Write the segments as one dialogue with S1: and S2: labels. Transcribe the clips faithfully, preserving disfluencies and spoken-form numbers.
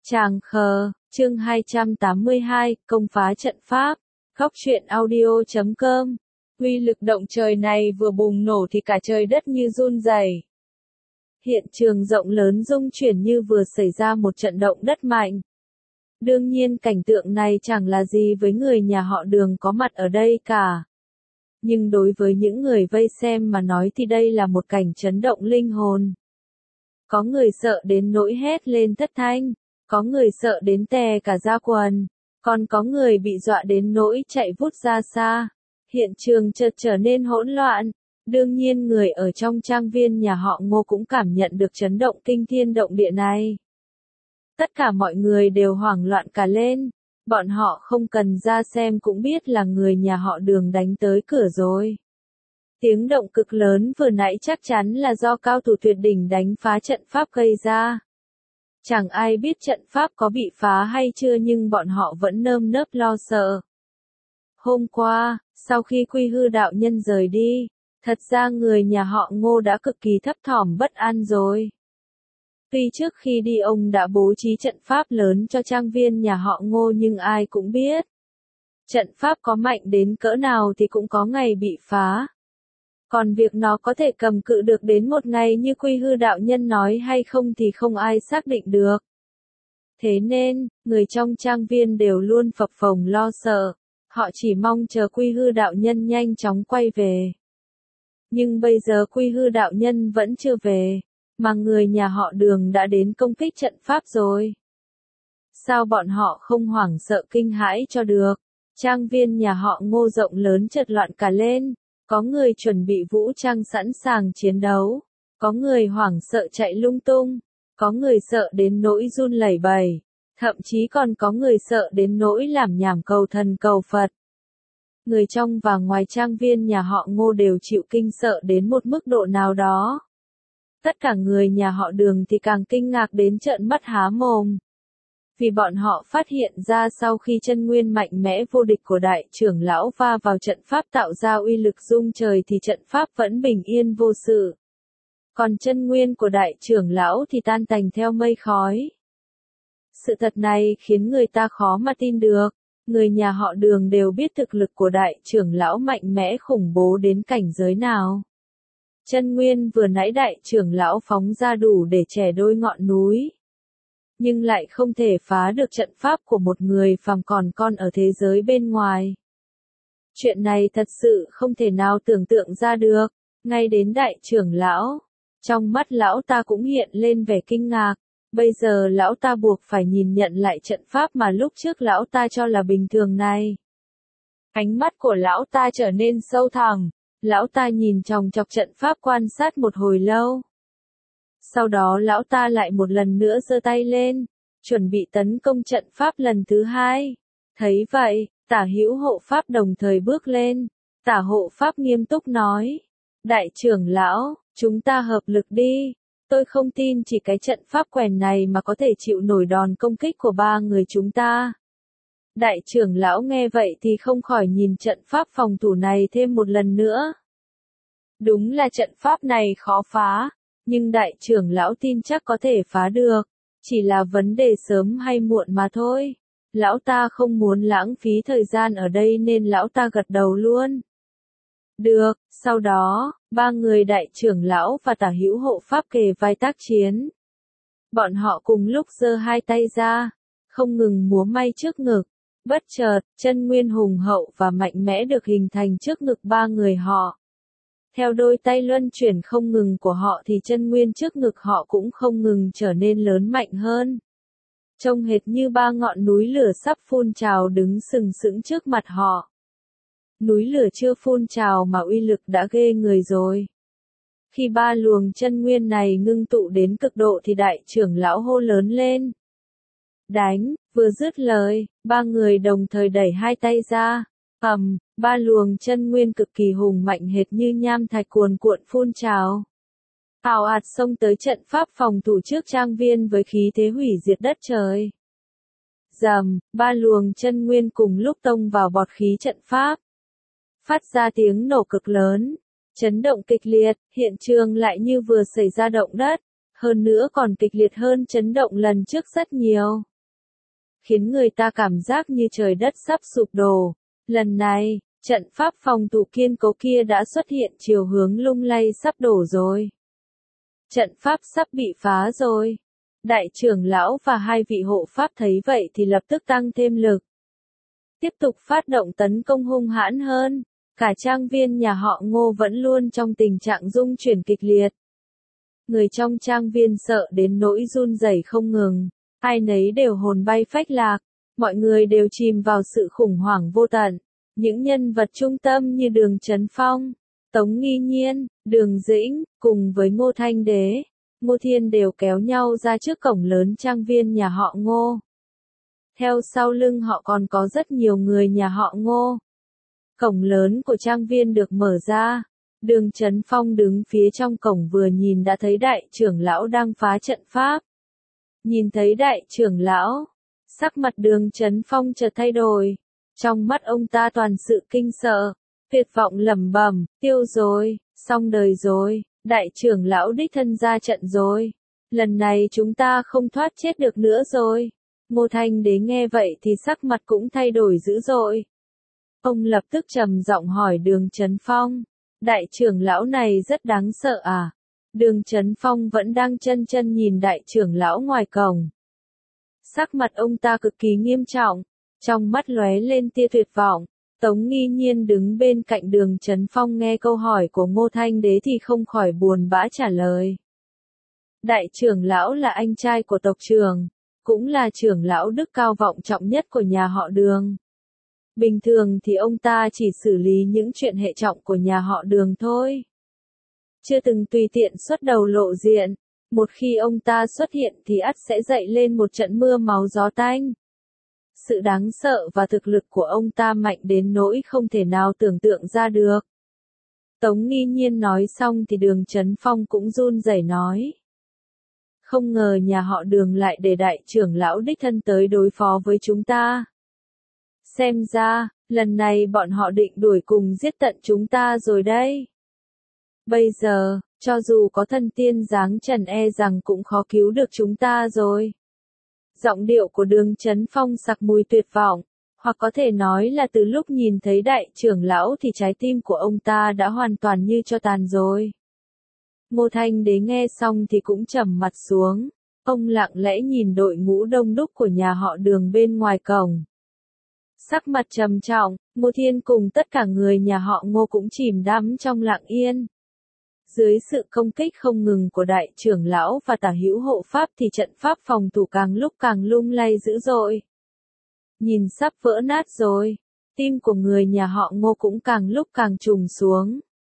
S1: Tràng khờ, chương hai trăm tám mươi hai, công phá trận pháp. Góc truyện audio chấm com. Uy lực động trời này vừa bùng nổ thì cả trời đất như run rẩy. Hiện trường rộng lớn rung chuyển như vừa xảy ra một trận động đất mạnh. Đương nhiên cảnh tượng này chẳng là gì với người nhà họ Đường có mặt ở đây cả. Nhưng đối với những người vây xem mà nói thì đây là một cảnh chấn động linh hồn. Có người sợ đến nỗi hét lên thất thanh, có người sợ đến tè cả da quần, còn có người bị dọa đến nỗi chạy vút ra xa. Hiện trường chợt trở nên hỗn loạn. Đương nhiên người ở trong trang viên nhà họ Ngô cũng cảm nhận được chấn động kinh thiên động địa này. Tất cả mọi người đều hoảng loạn cả lên. Bọn họ không cần ra xem cũng biết là người nhà họ Đường đánh tới cửa rồi. Tiếng động cực lớn vừa nãy chắc chắn là do cao thủ tuyệt đỉnh đánh phá trận pháp gây ra. Chẳng ai biết trận pháp có bị phá hay chưa nhưng bọn họ vẫn nơm nớp lo sợ. Hôm qua, sau khi Quy Hư đạo nhân rời đi, thật ra người nhà họ Ngô đã cực kỳ thấp thỏm bất an rồi. Tuy trước khi đi ông đã bố trí trận pháp lớn cho trang viên nhà họ Ngô nhưng ai cũng biết. Trận pháp có mạnh đến cỡ nào thì cũng có ngày bị phá. Còn việc nó có thể cầm cự được đến một ngày như Quy Hư đạo nhân nói hay không thì không ai xác định được. Thế nên, người trong trang viên đều luôn phập phồng lo sợ. Họ chỉ mong chờ Quy Hư đạo nhân nhanh chóng quay về. Nhưng bây giờ Quy Hư đạo nhân vẫn chưa về, mà người nhà họ Đường đã đến công kích trận pháp rồi. Sao bọn họ không hoảng sợ kinh hãi cho được? Trang viên nhà họ Ngô rộng lớn chợt loạn cả lên. Có người chuẩn bị vũ trang sẵn sàng chiến đấu, có người hoảng sợ chạy lung tung, có người sợ đến nỗi run lẩy bẩy, thậm chí còn có người sợ đến nỗi làm nhảm cầu thần cầu Phật. Người trong và ngoài trang viên nhà họ Ngô đều chịu kinh sợ đến một mức độ nào đó. Tất cả người nhà họ Đường thì càng kinh ngạc đến trợn mắt há mồm. Vì bọn họ phát hiện ra sau khi chân nguyên mạnh mẽ vô địch của đại trưởng lão va vào trận pháp tạo ra uy lực rung trời thì trận pháp vẫn bình yên vô sự. Còn chân nguyên của đại trưởng lão thì tan tành theo mây khói. Sự thật này khiến người ta khó mà tin được. Người nhà họ Đường đều biết thực lực của đại trưởng lão mạnh mẽ khủng bố đến cảnh giới nào. Chân nguyên vừa nãy đại trưởng lão phóng ra đủ để chẻ đôi ngọn núi. Nhưng lại không thể phá được trận pháp của một người phàm còn con ở thế giới bên ngoài. Chuyện này thật sự không thể nào tưởng tượng ra được, ngay đến đại trưởng lão. Trong mắt lão ta cũng hiện lên vẻ kinh ngạc, bây giờ lão ta buộc phải nhìn nhận lại trận pháp mà lúc trước lão ta cho là bình thường này. Ánh mắt của lão ta trở nên sâu thẳm, lão ta nhìn chòng chọc trận pháp quan sát một hồi lâu. Sau đó lão ta lại một lần nữa giơ tay lên, chuẩn bị tấn công trận pháp lần thứ hai. Thấy vậy, Tả Hữu hộ pháp đồng thời bước lên. Tả hộ pháp nghiêm túc nói: Đại trưởng lão, chúng ta hợp lực đi. Tôi không tin chỉ cái trận pháp quèn này mà có thể chịu nổi đòn công kích của ba người chúng ta. Đại trưởng lão nghe vậy thì không khỏi nhìn trận pháp phòng thủ này thêm một lần nữa. Đúng là trận pháp này khó phá. Nhưng đại trưởng lão tin chắc có thể phá được, chỉ là vấn đề sớm hay muộn mà thôi. Lão ta không muốn lãng phí thời gian ở đây nên lão ta gật đầu luôn. Được, sau đó, ba người đại trưởng lão và Tả Hữu hộ pháp kề vai tác chiến. Bọn họ cùng lúc giơ hai tay ra, không ngừng múa may trước ngực. Bất chợt, chân nguyên hùng hậu và mạnh mẽ được hình thành trước ngực ba người họ. Theo đôi tay luân chuyển không ngừng của họ thì chân nguyên trước ngực họ cũng không ngừng trở nên lớn mạnh hơn. Trông hệt như ba ngọn núi lửa sắp phun trào đứng sừng sững trước mặt họ. Núi lửa chưa phun trào mà uy lực đã ghê người rồi. Khi ba luồng chân nguyên này ngưng tụ đến cực độ thì đại trưởng lão hô lớn lên: Đánh! Vừa dứt lời, ba người đồng thời đẩy hai tay ra. Ầm, ba luồng chân nguyên cực kỳ hùng mạnh hệt như nham thạch cuồn cuộn phun trào. Ào ạt xông tới trận pháp phòng thủ trước trang viên với khí thế hủy diệt đất trời. Rầm, ba luồng chân nguyên cùng lúc tông vào bọt khí trận pháp. Phát ra tiếng nổ cực lớn, chấn động kịch liệt, hiện trường lại như vừa xảy ra động đất, hơn nữa còn kịch liệt hơn chấn động lần trước rất nhiều. khiến người ta cảm giác như trời đất sắp sụp đổ. Lần này, trận pháp phòng thủ kiên cố kia đã xuất hiện chiều hướng lung lay sắp đổ rồi. Trận pháp sắp bị phá rồi. Đại trưởng lão và hai vị hộ pháp thấy vậy thì lập tức tăng thêm lực. Tiếp tục phát động tấn công hung hãn hơn. Cả trang viên nhà họ Ngô vẫn luôn trong tình trạng rung chuyển kịch liệt. Người trong trang viên sợ đến nỗi run rẩy không ngừng. Ai nấy đều hồn bay phách lạc. Mọi người đều chìm vào sự khủng hoảng vô tận. Những nhân vật trung tâm như Đường Chấn Phong, Tống Nghi Nhiên, Đường Dĩnh, cùng với Ngô Thanh Đế, Ngô Thiên đều kéo nhau ra trước cổng lớn trang viên nhà họ Ngô. Theo sau lưng họ còn có rất nhiều người nhà họ Ngô. Cổng lớn của trang viên được mở ra. Đường Chấn Phong đứng phía trong cổng vừa nhìn đã thấy đại trưởng lão đang phá trận pháp. Nhìn thấy đại trưởng lão, sắc mặt Đường Chấn Phong chợt thay đổi. Trong mắt ông ta toàn sự kinh sợ, tuyệt vọng lẩm bẩm, tiêu rồi, xong đời rồi, đại trưởng lão đích thân ra trận rồi. Lần này chúng ta không thoát chết được nữa rồi. Ngô Thanh Đế nghe vậy thì sắc mặt cũng thay đổi dữ dội. Ông lập tức trầm giọng hỏi Đường Chấn Phong, đại trưởng lão này rất đáng sợ à? Đường Chấn Phong vẫn đang chân chân nhìn đại trưởng lão ngoài cổng. Sắc mặt ông ta cực kỳ nghiêm trọng, trong mắt lóe lên tia tuyệt vọng. Tống Nghi Nhiên đứng bên cạnh Đường Chấn Phong nghe câu hỏi của Ngô Thanh Đế thì không khỏi buồn bã trả lời. Đại trưởng lão là anh trai của tộc trưởng, cũng là trưởng lão đức cao vọng trọng nhất của nhà họ Đường. Bình thường thì ông ta chỉ xử lý những chuyện hệ trọng của nhà họ Đường thôi. Chưa từng tùy tiện xuất đầu lộ diện, một khi ông ta xuất hiện thì ắt sẽ dậy lên một trận mưa máu gió tanh. Sự đáng sợ và thực lực của ông ta mạnh đến nỗi không thể nào tưởng tượng ra được. Tống Nghi Nhiên nói xong thì Đường Chấn Phong cũng run rẩy nói. Không ngờ nhà họ Đường lại để đại trưởng lão đích thân tới đối phó với chúng ta. Xem ra, lần này bọn họ định đuổi cùng giết tận chúng ta rồi đây. Bây giờ, cho dù có thần tiên giáng trần e rằng cũng khó cứu được chúng ta rồi. Giọng điệu của Đường Chấn Phong sặc mùi tuyệt vọng, hoặc có thể nói là từ lúc nhìn thấy đại trưởng lão thì trái tim của ông ta đã hoàn toàn như tro tàn rồi. Ngô Thanh Đế nghe xong thì cũng trầm mặt xuống, ông lặng lẽ nhìn đội ngũ đông đúc của nhà họ Đường bên ngoài cổng. Sắc mặt trầm trọng, Ngô Thiên cùng tất cả người nhà họ Ngô cũng chìm đắm trong lặng yên. Dưới sự công kích không ngừng của đại trưởng lão và tả hữu hộ pháp thì trận pháp phòng thủ càng lúc càng lung lay dữ dội. Nhìn sắp vỡ nát rồi, tim của người nhà họ Ngô cũng càng lúc càng trùng xuống.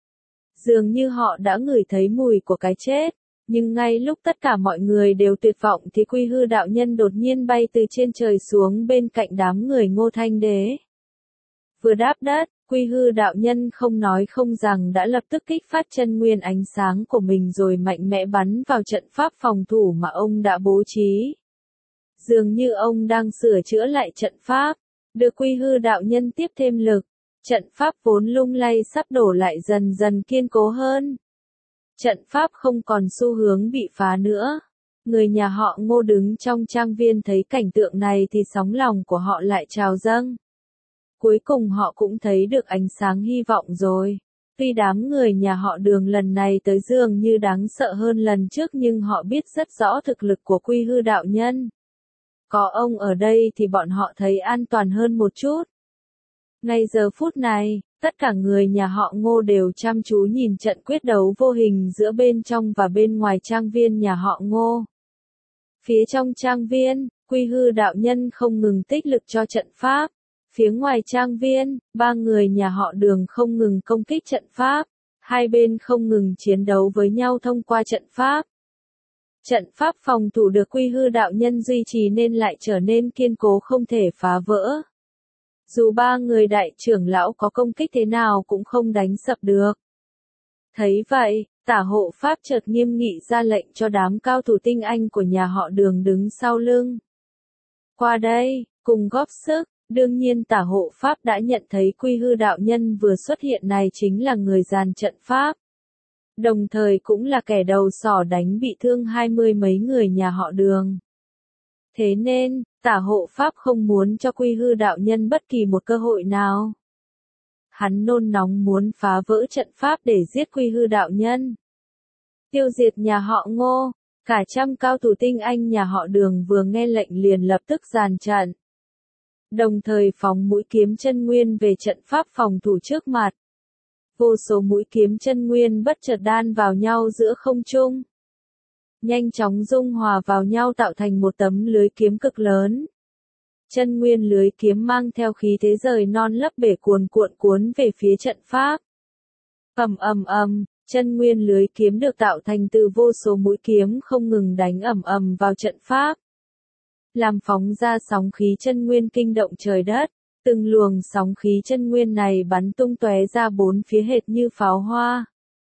S1: Dường như họ đã ngửi thấy mùi của cái chết, nhưng ngay lúc tất cả mọi người đều tuyệt vọng thì Quy Hư đạo nhân đột nhiên bay từ trên trời xuống bên cạnh đám người Ngô Thanh Đế. Vừa đáp đất, Quy Hư đạo nhân không nói không rằng đã lập tức kích phát chân nguyên ánh sáng của mình rồi mạnh mẽ bắn vào trận pháp phòng thủ mà ông đã bố trí. Dường như ông đang sửa chữa lại trận pháp, được Quy Hư đạo nhân tiếp thêm lực. Trận pháp vốn lung lay sắp đổ lại dần dần kiên cố hơn. Trận pháp không còn xu hướng bị phá nữa. Người nhà họ Ngô đứng trong trang viên thấy cảnh tượng này thì sóng lòng của họ lại trào dâng. Cuối cùng họ cũng thấy được ánh sáng hy vọng rồi. Tuy đám người nhà họ Đường lần này tới dường như đáng sợ hơn lần trước nhưng họ biết rất rõ thực lực của Quy Hư đạo nhân. Có ông ở đây thì bọn họ thấy an toàn hơn một chút. Ngay giờ phút này, tất cả người nhà họ Ngô đều chăm chú nhìn trận quyết đấu vô hình giữa bên trong và bên ngoài trang viên nhà họ Ngô. Phía trong trang viên, Quy Hư đạo nhân không ngừng tích lực cho trận pháp. Phía ngoài trang viên, ba người nhà họ Đường không ngừng công kích trận pháp. Hai bên không ngừng chiến đấu với nhau thông qua trận pháp. Trận pháp phòng thủ được Quy Hư đạo nhân duy trì nên lại trở nên kiên cố không thể phá vỡ. Dù ba người đại trưởng lão có công kích thế nào cũng không đánh sập được. Thấy vậy, tả hộ pháp chợt nghiêm nghị ra lệnh cho đám cao thủ tinh anh của nhà họ Đường đứng sau lưng. Qua đây, cùng góp sức, đương nhiên tả hộ pháp đã nhận thấy Quy Hư đạo nhân vừa xuất hiện này chính là người dàn trận pháp. Đồng thời cũng là kẻ đầu sỏ đánh bị thương hai mươi mấy người nhà họ Đường. Thế nên, Tả hộ pháp không muốn cho Quy Hư đạo nhân bất kỳ một cơ hội nào. Hắn nôn nóng muốn phá vỡ trận pháp để giết Quy Hư đạo nhân. Tiêu diệt nhà họ Ngô, cả trăm cao thủ tinh anh nhà họ Đường vừa nghe lệnh liền lập tức dàn trận. Đồng thời phóng mũi kiếm chân nguyên về trận pháp phòng thủ trước mặt. Vô số mũi kiếm chân nguyên bất chợt đan vào nhau giữa không trung. Nhanh chóng dung hòa vào nhau tạo thành một tấm lưới kiếm cực lớn. Chân nguyên lưới kiếm mang theo khí thế rời non lấp bể cuồn cuộn cuốn về phía trận pháp. Ầm ầm ầm, chân nguyên lưới kiếm được tạo thành từ vô số mũi kiếm không ngừng đánh ầm ầm vào trận pháp. Làm phóng ra sóng khí chân nguyên kinh động trời đất, từng luồng sóng khí chân nguyên này bắn tung tóe ra bốn phía hệt như pháo hoa.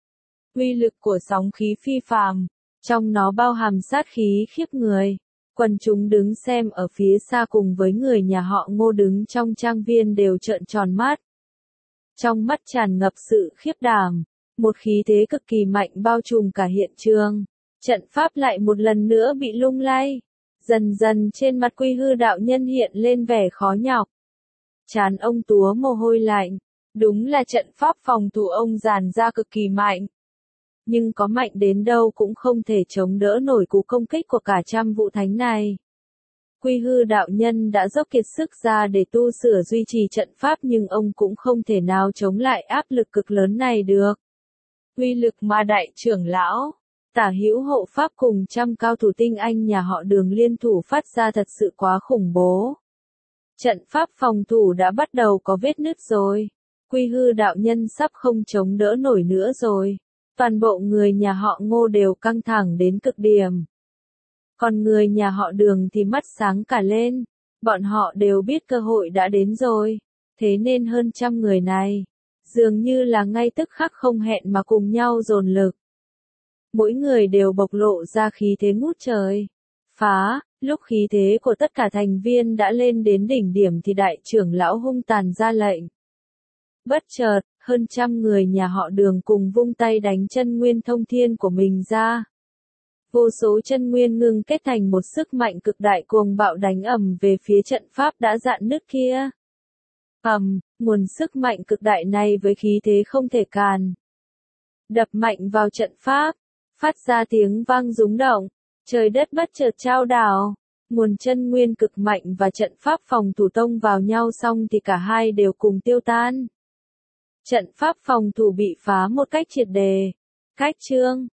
S1: Uy lực của sóng khí phi phàm, trong nó bao hàm sát khí khiếp người. Quần chúng đứng xem ở phía xa cùng với người nhà họ Ngô đứng trong trang viên đều trợn tròn mắt. Trong mắt tràn ngập sự khiếp đảm, một khí thế cực kỳ mạnh bao trùm cả hiện trường. Trận pháp lại một lần nữa bị lung lay. Dần dần trên mặt Quy Hư đạo nhân hiện lên vẻ khó nhọc. Trán ông túa mồ hôi lạnh. Đúng là trận pháp phòng thủ ông dàn ra cực kỳ mạnh. Nhưng có mạnh đến đâu cũng không thể chống đỡ nổi cú công kích của cả trăm vũ thánh này. Quy Hư đạo nhân đã dốc kiệt sức ra để tu sửa duy trì trận pháp nhưng ông cũng không thể nào chống lại áp lực cực lớn này được. Uy lực mà đại trưởng lão, Tả Hữu hộ pháp cùng trăm cao thủ tinh anh nhà họ Đường liên thủ phát ra thật sự quá khủng bố. Trận pháp phòng thủ đã bắt đầu có vết nứt rồi. Quy Hư đạo nhân sắp không chống đỡ nổi nữa rồi. Toàn bộ người nhà họ Ngô đều căng thẳng đến cực điểm. Còn người nhà họ Đường thì mắt sáng cả lên. Bọn họ đều biết cơ hội đã đến rồi. Thế nên hơn trăm người này, dường như là ngay tức khắc không hẹn mà cùng nhau dồn lực. Mỗi người đều bộc lộ ra khí thế ngút trời. Phá, lúc khí thế của tất cả thành viên đã lên đến đỉnh điểm thì đại trưởng lão hung tàn ra lệnh. Bất chợt, hơn trăm người nhà họ Đường cùng vung tay đánh chân nguyên thông thiên của mình ra. Vô số chân nguyên ngưng kết thành một sức mạnh cực đại cuồng bạo đánh ầm về phía trận pháp đã rạn nứt kia. Ầm, nguồn sức mạnh cực đại này với khí thế không thể càn. Đập mạnh vào trận pháp, phát ra tiếng vang rúng động, trời đất bất chợt chao đảo. Nguồn chân nguyên cực mạnh và trận pháp phòng thủ tông vào nhau xong thì cả hai đều cùng tiêu tan. Trận pháp phòng thủ bị phá một cách triệt đề. Cách chương